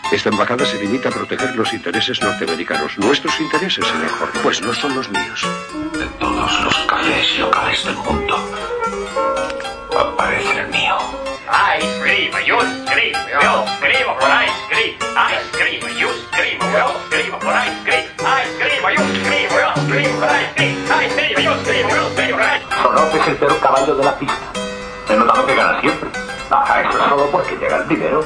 Esta embajada se limita a proteger los intereses norteamericanos. Nuestros intereses, señor Jorge, pues no son los míos. De todos los cafés locales del mundo, aparece el mío. Ice cream, yo escribo por ice cream. Ice cream, yo escribo por ice cream. Ice cream, yo escribo por ice cream. Ice cream, yo escribo por ice cream. Sonop es el peor caballo de la pista. He notado que gana siempre. Eso es solo porque llega el dinero.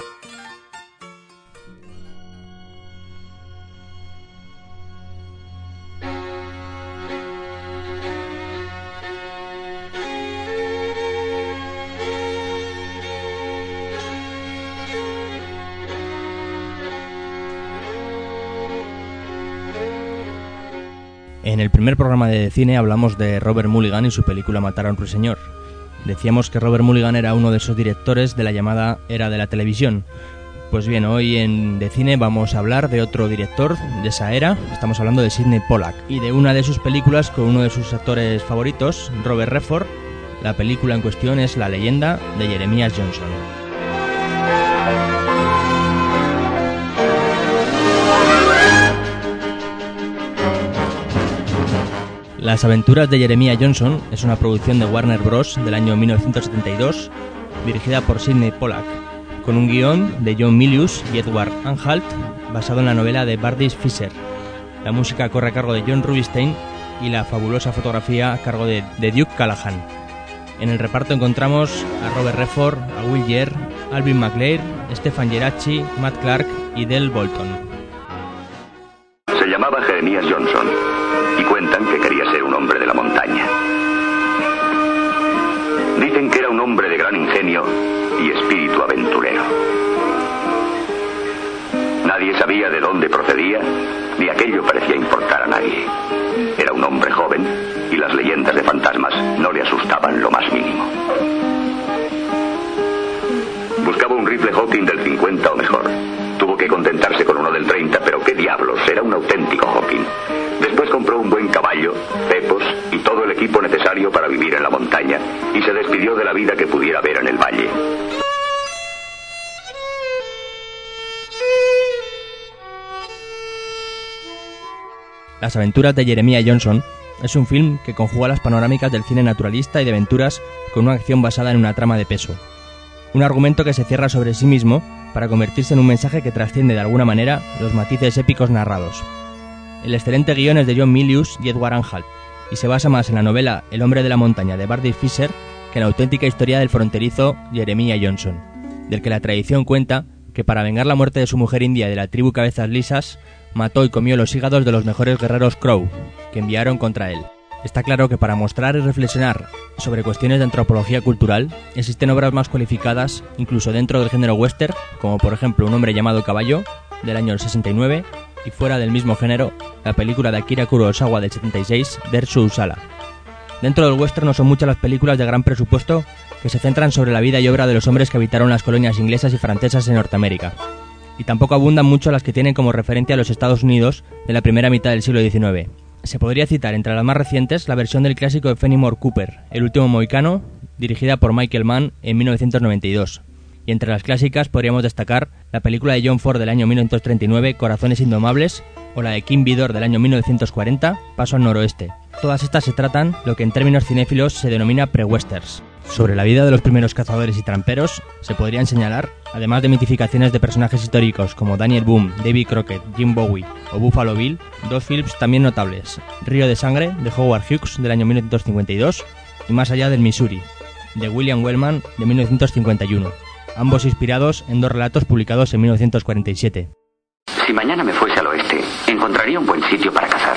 En el primer programa de cine hablamos de Robert Mulligan y su película Matar a un ruiseñor. Decíamos que Robert Mulligan era uno de esos directores de la llamada era de la televisión. Pues bien, hoy en De Cine vamos a hablar de otro director de esa era. Estamos hablando de Sidney Pollack y de una de sus películas con uno de sus actores favoritos, Robert Redford. La película en cuestión es La leyenda de Jeremiah Johnson. Las aventuras de Jeremiah Johnson es una producción de Warner Bros. Del año 1972, dirigida por Sidney Pollack, con un guión de John Milius y Edward Anhalt, basado en la novela de Burdis Fisher. La música corre a cargo de John Rubinstein y la fabulosa fotografía a cargo de Duke Callahan. En el reparto encontramos a Robert Redford, a Will Yerr, Alvin McLeod, Stefan Geraci, Matt Clark y Del Bolton. Se llamaba Jeremiah Johnson y cuentan que quería ser un hombre de la montaña. Dicen que era un hombre de gran ingenio y espíritu aventurero. Nadie sabía de dónde procedía, ni aquello parecía importar a nadie. Era un hombre joven y las leyendas de fantasmas no le asustaban lo más mínimo. Buscaba un rifle Hawking del 50 o mejor. Tuvo que contentarse con uno del 30, pero qué diablos, era un auténtico Hawking. Después compró un buen caballo, cepos y todo el equipo necesario para vivir en la montaña y se despidió de la vida que pudiera ver en el valle. Las aventuras de Jeremiah Johnson es un film que conjuga las panorámicas del cine naturalista y de aventuras con una acción basada en una trama de peso. Un argumento que se cierra sobre sí mismo para convertirse en un mensaje que trasciende de alguna manera los matices épicos narrados. El excelente guión es de John Milius y Edward Anhalt, y se basa más en la novela El hombre de la montaña de Burdis Fisher que en la auténtica historia del fronterizo Jeremiah Johnson, del que la tradición cuenta que para vengar la muerte de su mujer india de la tribu Cabezas Lisas, mató y comió los hígados de los mejores guerreros Crow, que enviaron contra él. Está claro que para mostrar y reflexionar sobre cuestiones de antropología cultural existen obras más cualificadas incluso dentro del género western, como por ejemplo Un hombre llamado Caballo, del año 69, y fuera del mismo género, la película de Akira Kurosawa del 76, Dersu Usala. Dentro del western no son muchas las películas de gran presupuesto que se centran sobre la vida y obra de los hombres que habitaron las colonias inglesas y francesas en Norteamérica. Y tampoco abundan mucho las que tienen como referencia a los Estados Unidos de la primera mitad del siglo XIX. Se podría citar entre las más recientes la versión del clásico de Fenimore Cooper, El último mohicano, dirigida por Michael Mann en 1992. Y entre las clásicas podríamos destacar la película de John Ford del año 1939, Corazones Indomables, o la de Kim Vidor del año 1940, Paso al Noroeste. Todas estas se tratan lo que en términos cinéfilos se denomina pre-westerns. Sobre la vida de los primeros cazadores y tramperos se podrían señalar, además de mitificaciones de personajes históricos como Daniel Boone, Davy Crockett, Jim Bowie o Buffalo Bill, dos films también notables, Río de Sangre, de Howard Hughes del año 1952, y Más allá del Missouri, de William Wellman de 1951. Ambos inspirados en dos relatos publicados en 1947. Si mañana me fuese al oeste, encontraría un buen sitio para cazar.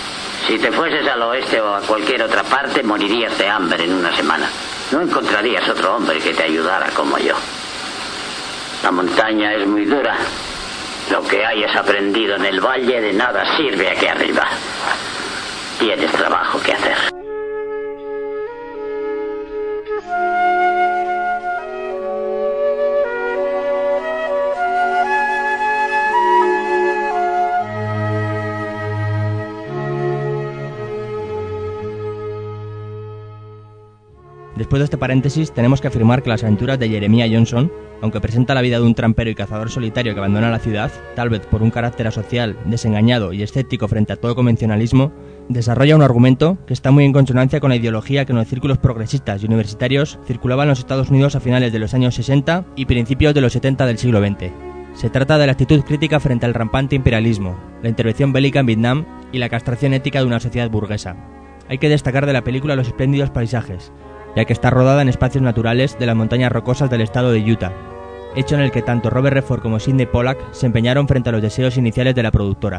Si te fueses al oeste o a cualquier otra parte, morirías de hambre en una semana. No encontrarías otro hombre que te ayudara como yo. La montaña es muy dura. Lo que hayas aprendido en el valle de nada sirve aquí arriba. Tienes trabajo que hacer. Después de este paréntesis, tenemos que afirmar que las aventuras de Jeremiah Johnson, aunque presenta la vida de un trampero y cazador solitario que abandona la ciudad, tal vez por un carácter asocial, desengañado y escéptico frente a todo convencionalismo, desarrolla un argumento que está muy en consonancia con la ideología que en los círculos progresistas y universitarios circulaba en los Estados Unidos a finales de los años 60 y principios de los 70 del siglo XX. Se trata de la actitud crítica frente al rampante imperialismo, la intervención bélica en Vietnam y la castración ética de una sociedad burguesa. Hay que destacar de la película los espléndidos paisajes, ya que está rodada en espacios naturales de las montañas rocosas del estado de Utah, hecho en el que tanto Robert Redford como Sidney Pollack se empeñaron frente a los deseos iniciales de la productora.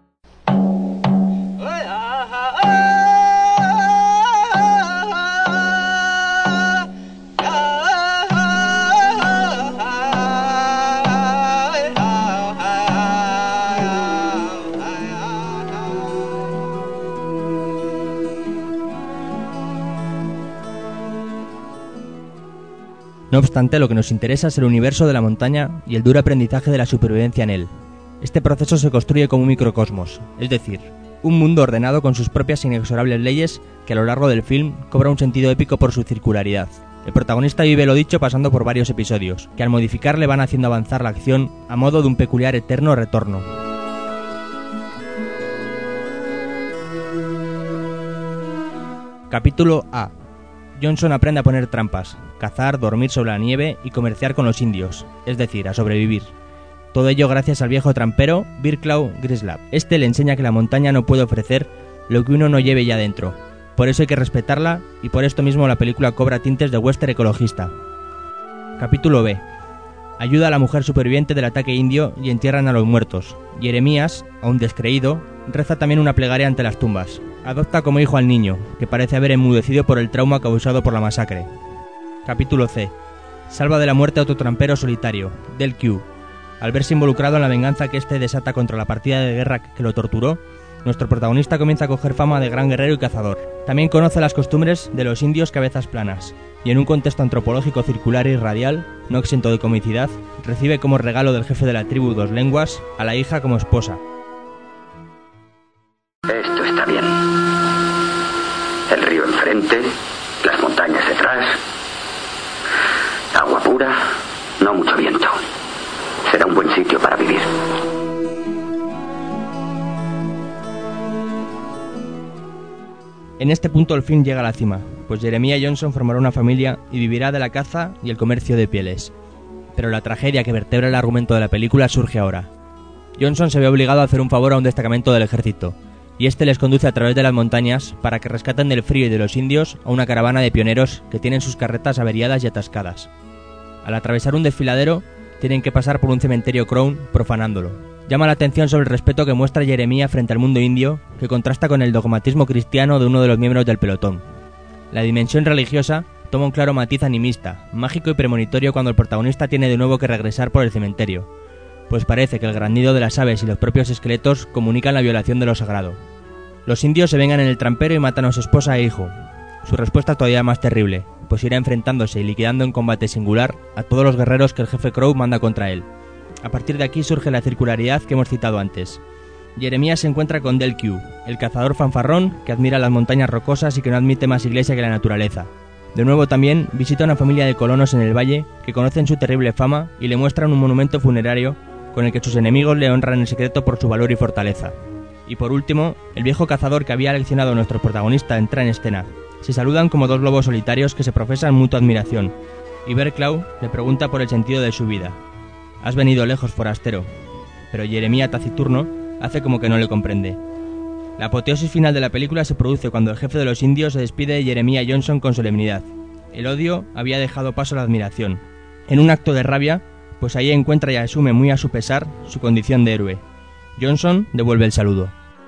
No obstante, lo que nos interesa es el universo de la montaña y el duro aprendizaje de la supervivencia en él. Este proceso se construye como un microcosmos, es decir, un mundo ordenado con sus propias inexorables leyes que a lo largo del film cobra un sentido épico por su circularidad. El protagonista vive lo dicho pasando por varios episodios, que al modificarle van haciendo avanzar la acción a modo de un peculiar eterno retorno. Capítulo A. Johnson aprende a poner trampas, cazar, dormir sobre la nieve y comerciar con los indios, es decir, a sobrevivir. Todo ello gracias al viejo trampero Birklaw Grislap. Este le enseña que la montaña no puede ofrecer lo que uno no lleve ya dentro. Por eso hay que respetarla y por esto mismo la película cobra tintes de western ecologista. Capítulo B. Ayuda a la mujer superviviente del ataque indio y entierran a los muertos. Jeremías, aún descreído, reza también una plegaria ante las tumbas. Adopta como hijo al niño, que parece haber enmudecido por el trauma causado por la masacre. Capítulo C. Salva de la muerte a otro trampero solitario, Del Q. Al verse involucrado en la venganza que éste desata contra la partida de guerra que lo torturó, nuestro protagonista comienza a coger fama de gran guerrero y cazador. También conoce las costumbres de los indios cabezas planas, y en un contexto antropológico circular y radial, no exento de comicidad, recibe como regalo del jefe de la tribu Dos Lenguas a la hija como esposa. Esto está bien. El río enfrente, las montañas detrás, agua pura, no mucho viento. Será un buen sitio para vivir. En este punto el film llega a la cima, pues Jeremiah Johnson formará una familia y vivirá de la caza y el comercio de pieles. Pero la tragedia que vertebra el argumento de la película surge ahora. Johnson se ve obligado a hacer un favor a un destacamento del ejército, y este les conduce a través de las montañas para que rescaten del frío y de los indios a una caravana de pioneros que tienen sus carretas averiadas y atascadas. Al atravesar un desfiladero, tienen que pasar por un cementerio Crown profanándolo. Llama la atención sobre el respeto que muestra Jeremiah frente al mundo indio, que contrasta con el dogmatismo cristiano de uno de los miembros del pelotón. La dimensión religiosa toma un claro matiz animista, mágico y premonitorio cuando el protagonista tiene de nuevo que regresar por el cementerio, pues parece que el graznido de las aves y los propios esqueletos comunican la violación de lo sagrado. Los indios se vengan en el trampero y matan a su esposa e hijo. Su respuesta es todavía más terrible, pues irá enfrentándose y liquidando en combate singular a todos los guerreros que el jefe Crow manda contra él. A partir de aquí surge la circularidad que hemos citado antes. Jeremiah se encuentra con Del Q, el cazador fanfarrón que admira las montañas rocosas y que no admite más iglesia que la naturaleza. De nuevo también visita a una familia de colonos en el valle que conocen su terrible fama y le muestran un monumento funerario con el que sus enemigos le honran en secreto por su valor y fortaleza. Y por último, el viejo cazador que había leccionado a nuestro protagonista entra en escena. Se saludan como dos lobos solitarios que se profesan mutua admiración, y Birklaw le pregunta por el sentido de su vida. «Has venido lejos, forastero», pero Jeremiah, taciturno, hace como que no le comprende. La apoteosis final de la película se produce cuando el jefe de los indios se despide de Jeremiah Johnson con solemnidad. El odio había dejado paso a la admiración. En un acto de rabia, pues ahí encuentra y asume muy a su pesar su condición de héroe. Johnson devuelve el saludo.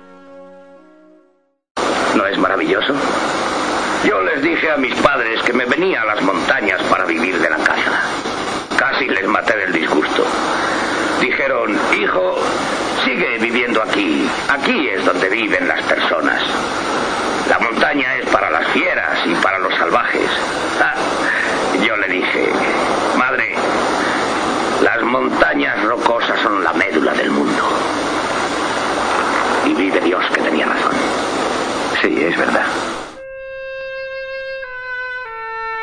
¿No es maravilloso? Yo les dije a mis padres que me venía a las montañas para vivir de la caza. Casi les maté del disgusto. Dijeron, hijo, sigue viviendo aquí. Aquí es donde viven las personas. La montaña es para las fieras y para los salvajes. Yo le dije, madre, las montañas rocosas son la médula del mundo. Y vive Dios que tenía razón. Sí, es verdad.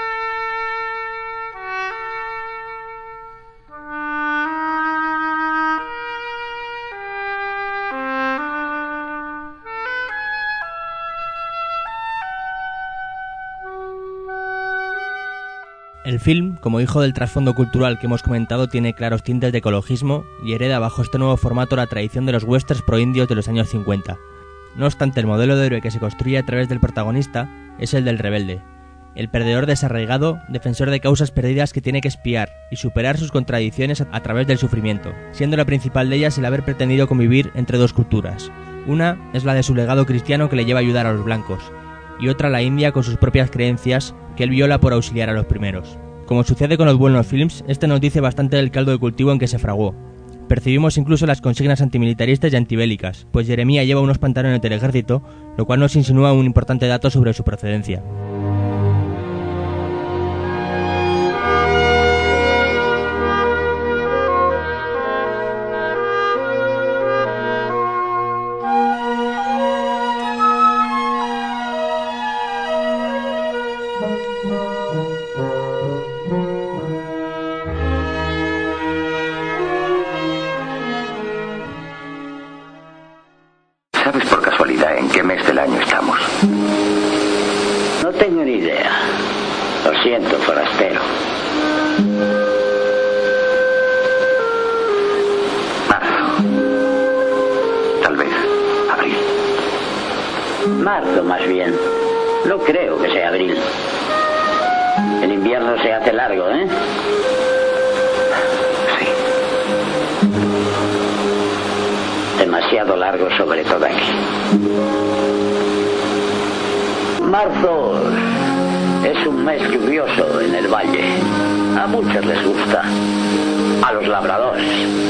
El film, como hijo del trasfondo cultural que hemos comentado, tiene claros tintes de ecologismo y hereda bajo este nuevo formato la tradición de los westerns proindios de los años 50. No obstante, el modelo de héroe que se construye a través del protagonista es el del rebelde, el perdedor desarraigado, defensor de causas perdidas que tiene que espiar y superar sus contradicciones a través del sufrimiento, siendo la principal de ellas el haber pretendido convivir entre dos culturas. Una es la de su legado cristiano que le lleva a ayudar a los blancos, y otra la india con sus propias creencias que él viola por auxiliar a los primeros. Como sucede con los buenos films, este nos dice bastante del caldo de cultivo en que se fraguó. Percibimos incluso las consignas antimilitaristas y antibélicas, pues Jeremiah lleva unos pantalones del ejército, lo cual nos insinúa un importante dato sobre su procedencia. ¿Sabes por casualidad en qué mes del año estamos? No tengo ni idea. Lo siento, forastero. Marzo. Tal vez abril. Marzo, más bien. No creo que sea abril. El invierno se hace largo, ¿eh? Sí. Demasiado largo, sobre todo aquí. Marzo es un mes lluvioso en el valle. A muchos les gusta. A los labradores.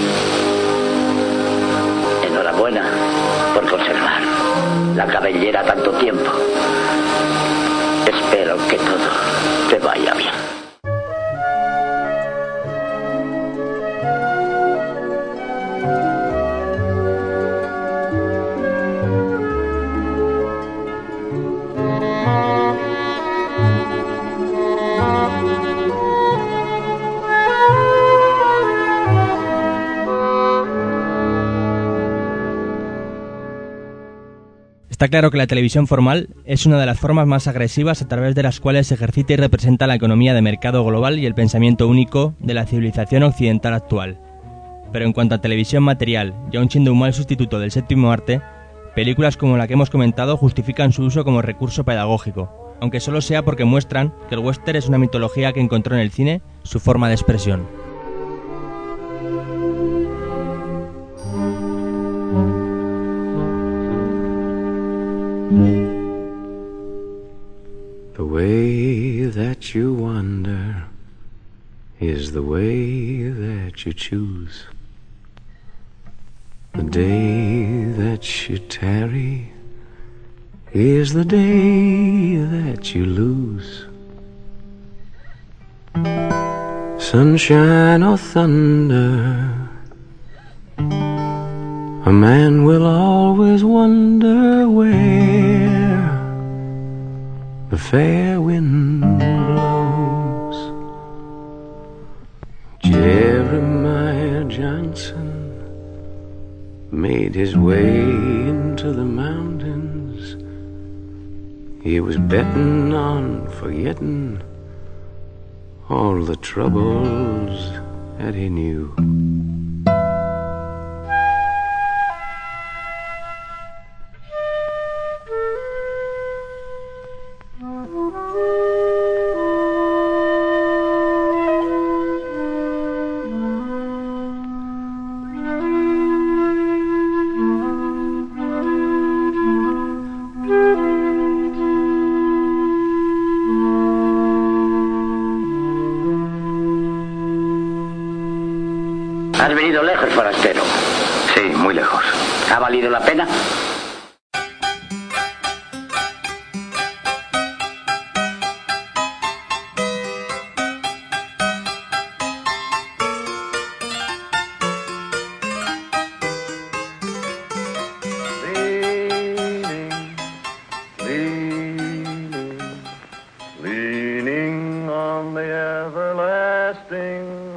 Enhorabuena por conservar la cabellera tanto tiempo. Espero que todo te vaya bien. Está claro que la televisión formal es una de las formas más agresivas a través de las cuales se ejercita y representa la economía de mercado global y el pensamiento único de la civilización occidental actual. Pero en cuanto a televisión material, y aun siendo un mal sustituto del séptimo arte, películas como la que hemos comentado justifican su uso como recurso pedagógico, aunque solo sea porque muestran que el western es una mitología que encontró en el cine su forma de expresión. The way that you wander is the way that you choose. The day that you tarry is the day that you lose. Sunshine or thunder, a man will always wonder where the fair wind blows. Jeremiah Johnson made his way into the mountains. He was betting on forgetting all the troubles that he knew. ¿Has venido lejos, forastero? Sí, muy lejos. ¿Ha valido la pena? Leaning on the everlasting